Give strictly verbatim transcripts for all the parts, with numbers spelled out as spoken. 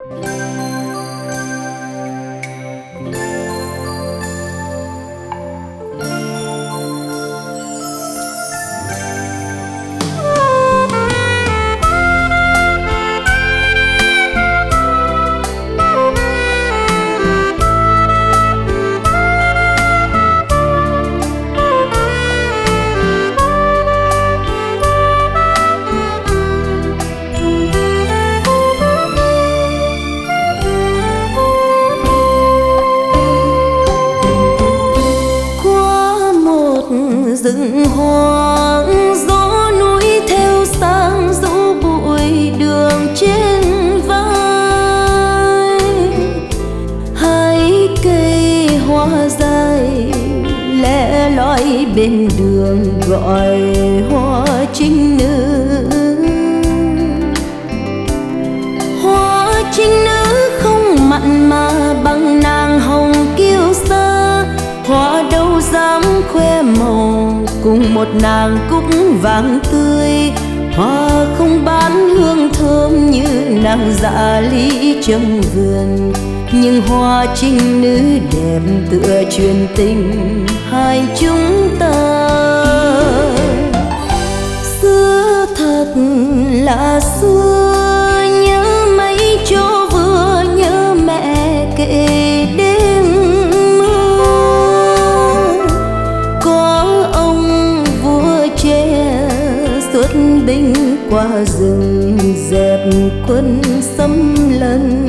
rừng hoang gió núi theo sang rũ bụi đường trên vai, hai cây hoa dài lẻ loi bên đường gọi hoa trinh nữ. Hoa trinh nữ không mặn mà bằng nàng hồng kiêu sa, hoa đâu dám khoe màu cùng một nàng cúc vàng tươi. Hoa không bán hương thơm như nàng dạ lý trong vườn, nhưng hoa trinh nữ đẹp tựa truyền tình hai chúng ta. Xưa thật là xưa, nhớ mấy chỗ vừa nhớ mẹ kể đêm mưa. Có ông vua trẻ xuất binh qua rừng dẹp quân xâm lấn.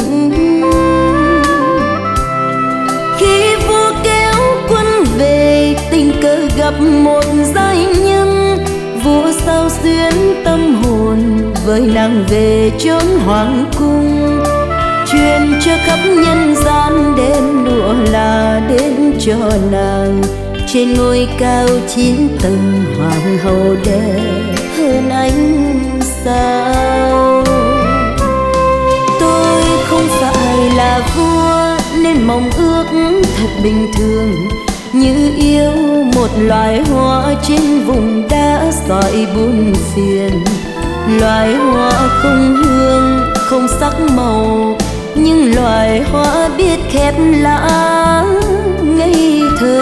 Khi vua kéo quân về tình cờ gặp một giai nhân, vua sao xuyến tâm hồn với nàng về chốn hoàng cung. Truyền cho khắp nhân gian đêm đùa là đến cho nàng, trên ngôi cao chín tầng hoàng hậu đẹp hơn ánh sao. Tôi không phải là vua nên mong ước thật bình thường, như yêu một loài hoa trên vùng đá sỏi buồn phiền. Loài hoa không hương không sắc màu, nhưng loài hoa biết khép lá ngây thơ.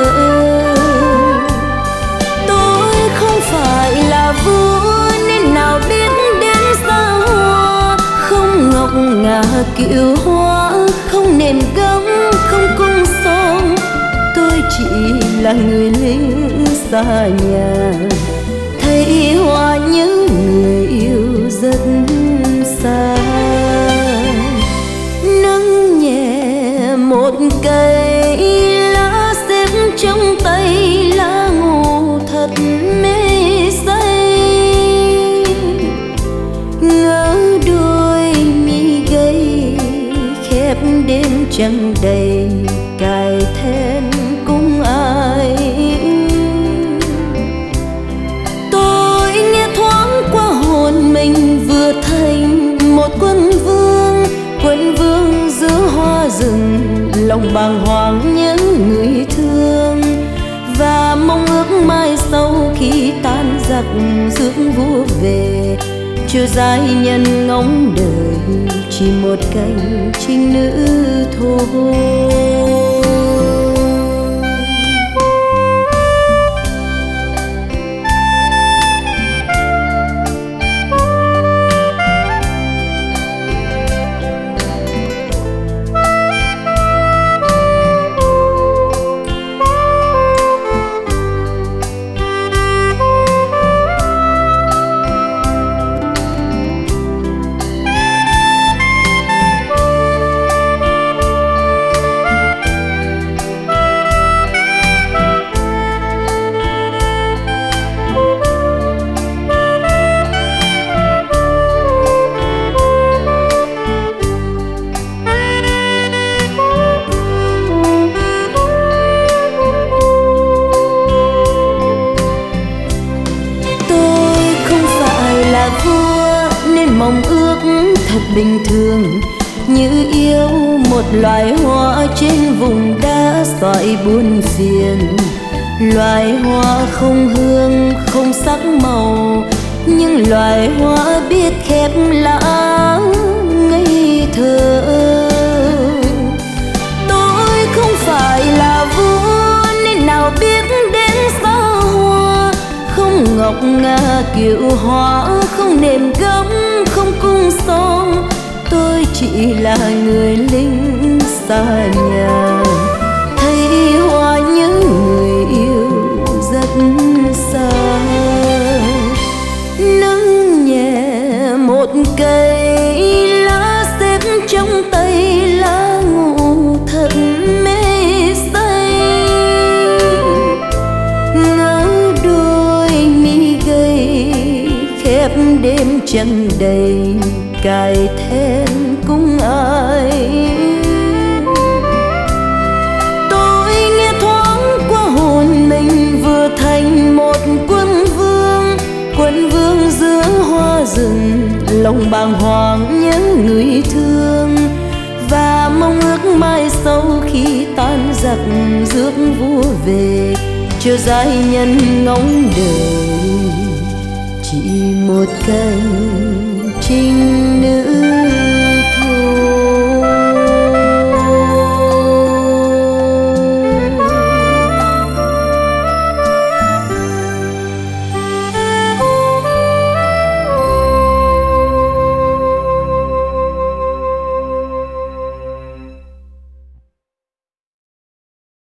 Tôi không phải là vua nên nào biết đến xa hoa, không ngọc ngà kiệu hoa, không nền gấm không cung son. Tôi chỉ là người lính xa nhà, thấy hoa nhớ người yêu rất xa. Nâng nhẹ một cây lá xếp trong tay, lá ngủ thật mê say. Ngỡ đôi mi gầy khép đêm trăng đầy, cài then cung ai. Tôi nghe thoáng qua hồn mình vừa thành một quân vương. Quân vương giữa hoa rừng, lòng bàng hoàng nhớ người thương, và mong ước mai sau khi tan giặc rước vua về, cho giai nhân ngóng đời chỉ một cánh trinh nữ thôi. Mong ước thật bình thường, như yêu một loài hoa trên vùng đá sỏi buồn phiền. Loài hoa không hương không sắc màu, nhưng loài hoa biết khép lá ngây thơ. ngọc ngà kiệu hoa, không nệm gấm không cung son. Tôi chỉ là người lính xa nhà, thấy hoa nhớ người yêu rất xa. Nâng nhẹ một cây lá xếp trong tay, lá ngủ thật mê say. Ngỡ đôi mi gầy khép đêm trăng đầy, cài then cung ai. Tôi nghe thoáng qua hồn mình vừa thành một quân vương, quân vương giữa hoa rừng, lòng bàng hoàng nhớ người thương. Và mong ước mai sau khi tan giặc rước vua về, chờ giai nhân ngóng đời chỉ một cánh trinh nữ.